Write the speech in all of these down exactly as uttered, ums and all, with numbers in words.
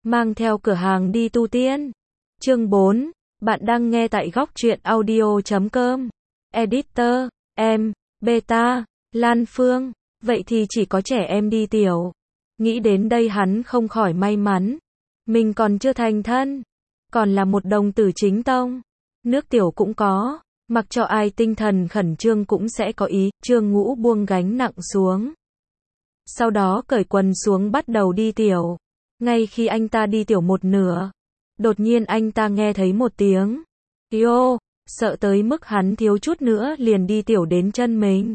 mang theo cửa hàng đi tu tiên. Chương bốn, bạn đang nghe tại góc truyện audio chấm com. Editor, em, Beta, Lan Phương, vậy thì chỉ có trẻ em đi tiểu. Nghĩ đến đây hắn không khỏi may mắn. Mình còn chưa thành thân, còn là một đồng tử chính tông. Nước tiểu cũng có, mặc cho ai tinh thần khẩn trương cũng sẽ có ý. Trương Ngũ buông gánh nặng xuống. Sau đó cởi quần xuống bắt đầu đi tiểu. Ngay khi anh ta đi tiểu một nửa, đột nhiên anh ta nghe thấy một tiếng "Yo", sợ tới mức hắn thiếu chút nữa liền đi tiểu đến chân mình.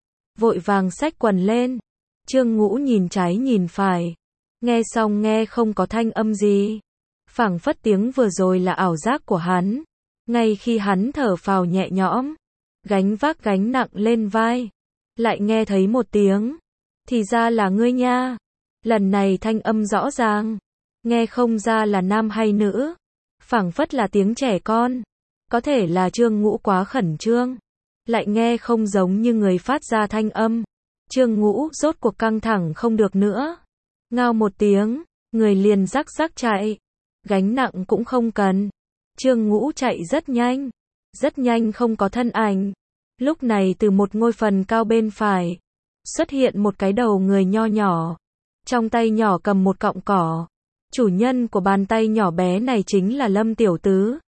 Vội vàng xách quần lên. Trương Ngũ nhìn trái nhìn phải. Nghe xong nghe không có thanh âm gì. Phảng phất tiếng vừa rồi là ảo giác của hắn. Ngay khi hắn thở phào nhẹ nhõm, gánh vác gánh nặng lên vai, lại nghe thấy một tiếng "Thì ra là ngươi nha". Lần này thanh âm rõ ràng, nghe không ra là nam hay nữ, phảng phất là tiếng trẻ con. Có thể là Trương Ngũ quá khẩn trương, lại nghe không giống như người phát ra thanh âm. Trương Ngũ rốt cuộc căng thẳng không được nữa. Ngao một tiếng, người liền rắc rắc chạy. Gánh nặng cũng không cần. Trương Ngũ chạy rất nhanh, rất nhanh không có thân ảnh. Lúc này từ một ngôi phần cao bên phải, xuất hiện một cái đầu người nho nhỏ. Trong tay nhỏ cầm một cọng cỏ. Chủ nhân của bàn tay nhỏ bé này chính là Lâm Tiểu Tứ.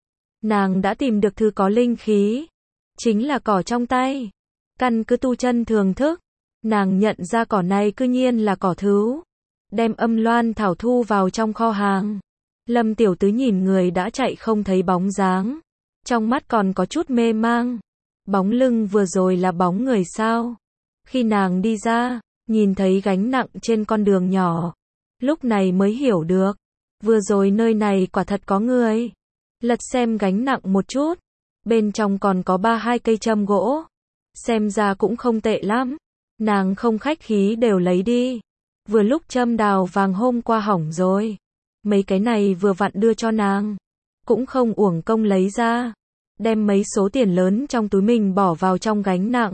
Nàng đã tìm được thứ có linh khí, chính là cỏ trong tay. Căn cứ tu chân thường thức, nàng nhận ra cỏ này cư nhiên là cỏ thứu. Đem âm loan thảo thu vào trong kho hàng. Lâm Tiểu Tứ nhìn người đã chạy không thấy bóng dáng, trong mắt còn có chút mê mang. Bóng lưng vừa rồi là bóng người sao? Khi nàng đi ra, nhìn thấy gánh nặng trên con đường nhỏ, lúc này mới hiểu được, vừa rồi nơi này quả thật có người. Lật xem gánh nặng một chút, bên trong còn có ba hai cây châm gỗ, xem ra cũng không tệ lắm. Nàng không khách khí đều lấy đi. Vừa lúc châm đào vàng hôm qua hỏng rồi, mấy cái này vừa vặn đưa cho nàng, cũng không uổng công lấy ra. Đem mấy số tiền lớn trong túi mình bỏ vào trong gánh nặng,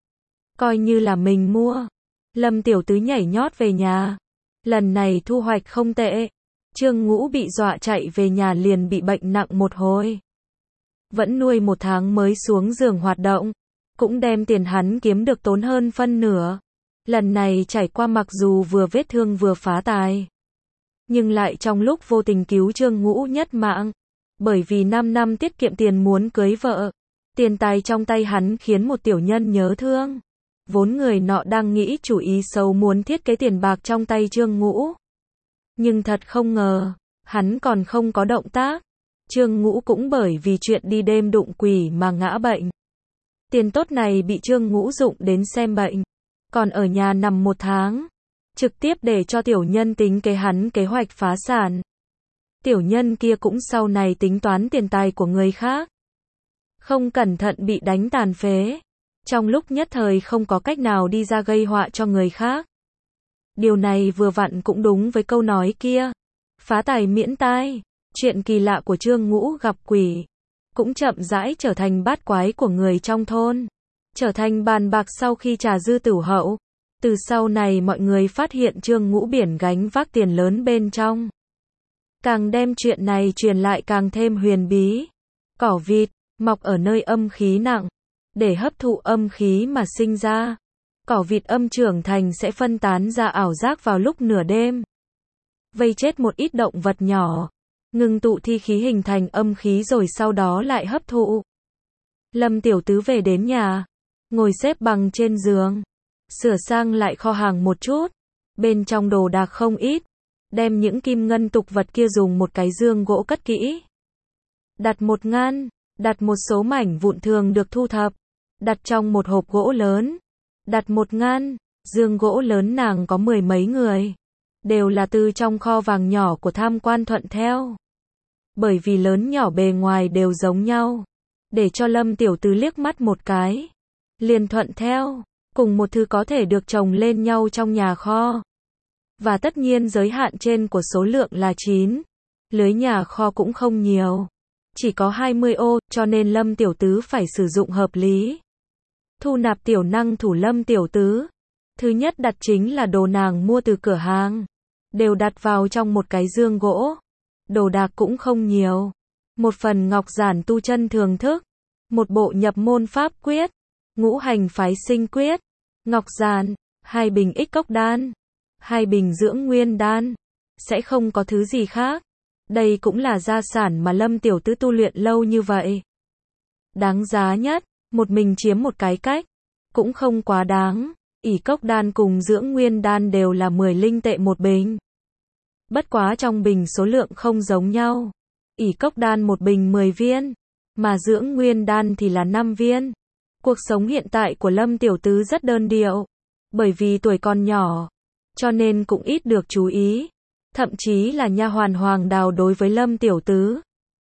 coi như là mình mua. Lâm Tiểu Tứ nhảy nhót về nhà. Lần này thu hoạch không tệ. Trương Ngũ bị dọa chạy về nhà liền bị bệnh nặng một hồi. Vẫn nuôi một tháng mới xuống giường hoạt động. Cũng đem tiền hắn kiếm được tốn hơn phân nửa. Lần này trải qua mặc dù vừa vết thương vừa phá tài, nhưng lại trong lúc vô tình cứu Trương Ngũ nhất mạng. Bởi vì năm năm tiết kiệm tiền muốn cưới vợ, tiền tài trong tay hắn khiến một tiểu nhân nhớ thương. Vốn người nọ đang nghĩ chủ ý xấu muốn thiết kế tiền bạc trong tay Trương Ngũ. Nhưng thật không ngờ, hắn còn không có động tác. Trương Ngũ cũng bởi vì chuyện đi đêm đụng quỷ mà ngã bệnh. Tiền tốt này bị Trương Ngũ dụng đến xem bệnh, còn ở nhà nằm một tháng. Trực tiếp để cho tiểu nhân tính kế hắn kế hoạch phá sản. Tiểu nhân kia cũng sau này tính toán tiền tài của người khác. Không cẩn thận bị đánh tàn phế. Trong lúc nhất thời không có cách nào đi ra gây họa cho người khác. Điều này vừa vặn cũng đúng với câu nói kia. Phá tài miễn tai. Chuyện kỳ lạ của Trương Ngũ gặp quỷ, cũng chậm rãi trở thành bát quái của người trong thôn. Trở thành bàn bạc sau khi trà dư tửu hậu. Từ sau này mọi người phát hiện Trương Ngũ biển gánh vác tiền lớn bên trong. Càng đem chuyện này truyền lại càng thêm huyền bí. Cỏ vịt, mọc ở nơi âm khí nặng, để hấp thụ âm khí mà sinh ra. Cỏ vịt âm trưởng thành sẽ phân tán ra ảo giác vào lúc nửa đêm. Vây chết một ít động vật nhỏ, ngưng tụ thi khí hình thành âm khí rồi sau đó lại hấp thụ. Lâm Tiểu Tứ về đến nhà, ngồi xếp bằng trên giường, sửa sang lại kho hàng một chút. Bên trong đồ đạc không ít, đem những kim ngân tục vật kia dùng một cái dương gỗ cất kỹ. Đặt một ngăn, đặt một số mảnh vụn thường được thu thập, đặt trong một hộp gỗ lớn. Đặt một ngăn, dương gỗ lớn nàng có mười mấy người, đều là từ trong kho vàng nhỏ của Tham Quan thuận theo. Bởi vì lớn nhỏ bề ngoài đều giống nhau, để cho Lâm Tiểu Tứ liếc mắt một cái, liền thuận theo, cùng một thứ có thể được chồng lên nhau trong nhà kho. Và tất nhiên giới hạn trên của số lượng là chín. Lưới nhà kho cũng không nhiều, chỉ có hai mươi ô, cho nên Lâm Tiểu Tứ phải sử dụng hợp lý. Thu nạp tiểu năng thủ Lâm Tiểu Tứ. Thứ nhất đặt chính là đồ nàng mua từ cửa hàng. đều đặt vào trong một cái dương gỗ. Đồ đạc cũng không nhiều. Một phần ngọc giản tu chân thường thức, một bộ nhập môn pháp quyết, ngũ hành phái sinh quyết, ngọc giản, hai bình ích cốc đan, hai bình dưỡng nguyên đan. Sẽ không có thứ gì khác. Đây cũng là gia sản mà Lâm tiểu tứ tu luyện lâu như vậy. Đáng giá nhất, một mình chiếm một cái cách, cũng không quá đáng. Ỷ cốc đan cùng dưỡng nguyên đan đều là mười linh tệ một bình. Bất quá trong bình số lượng không giống nhau. Ỷ cốc đan một bình mười viên, mà dưỡng nguyên đan thì là năm viên. Cuộc sống hiện tại của Lâm tiểu tứ rất đơn điệu, bởi vì tuổi còn nhỏ, cho nên cũng ít được chú ý. Thậm chí là nha hoàn Hoàng Đào đối với Lâm tiểu tứ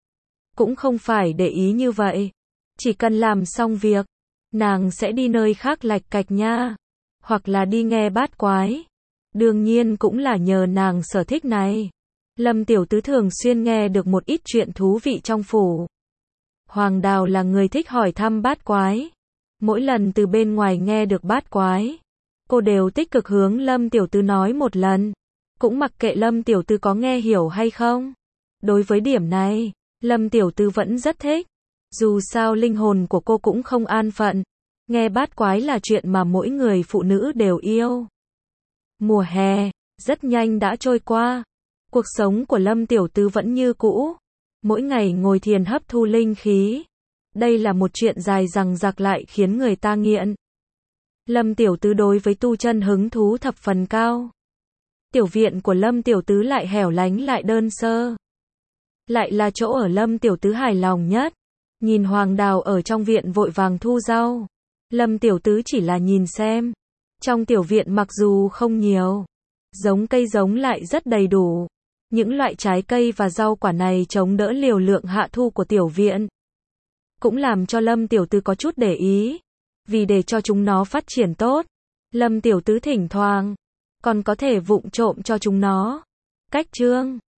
cũng không phải để ý như vậy. Chỉ cần làm xong việc, nàng sẽ đi nơi khác lạch cạch nha, hoặc là đi nghe bát quái. Đương nhiên cũng là nhờ nàng sở thích này. Lâm tiểu tứ thường xuyên nghe được một ít chuyện thú vị trong phủ. Hoàng Đào là người thích hỏi thăm bát quái. Mỗi lần từ bên ngoài nghe được bát quái, cô đều tích cực hướng Lâm tiểu tứ nói một lần. Cũng mặc kệ Lâm tiểu tứ có nghe hiểu hay không. Đối với điểm này, Lâm tiểu tứ vẫn rất thích. Dù sao linh hồn của cô cũng không an phận. Nghe bát quái là chuyện mà mỗi người phụ nữ đều yêu. Mùa hè, rất nhanh đã trôi qua. Cuộc sống của Lâm tiểu tứ vẫn như cũ. Mỗi ngày ngồi thiền hấp thu linh khí. Đây là một chuyện dài dằng dặc lại khiến người ta nghiện. Lâm tiểu tứ đối với tu chân hứng thú thập phần cao. Tiểu viện của Lâm tiểu tứ lại hẻo lánh lại đơn sơ. Lại là chỗ ở Lâm tiểu tứ hài lòng nhất. Nhìn Hoàng Đào ở trong viện vội vàng thu rau, Lâm tiểu tứ chỉ là nhìn xem. Trong tiểu viện mặc dù không nhiều, giống cây giống lại rất đầy đủ. Những loại trái cây và rau quả này chống đỡ liều lượng hạ thu của tiểu viện. Cũng làm cho Lâm tiểu tứ có chút để ý. Vì để cho chúng nó phát triển tốt, Lâm tiểu tứ thỉnh thoảng còn có thể vụng trộm cho chúng nó cách trương.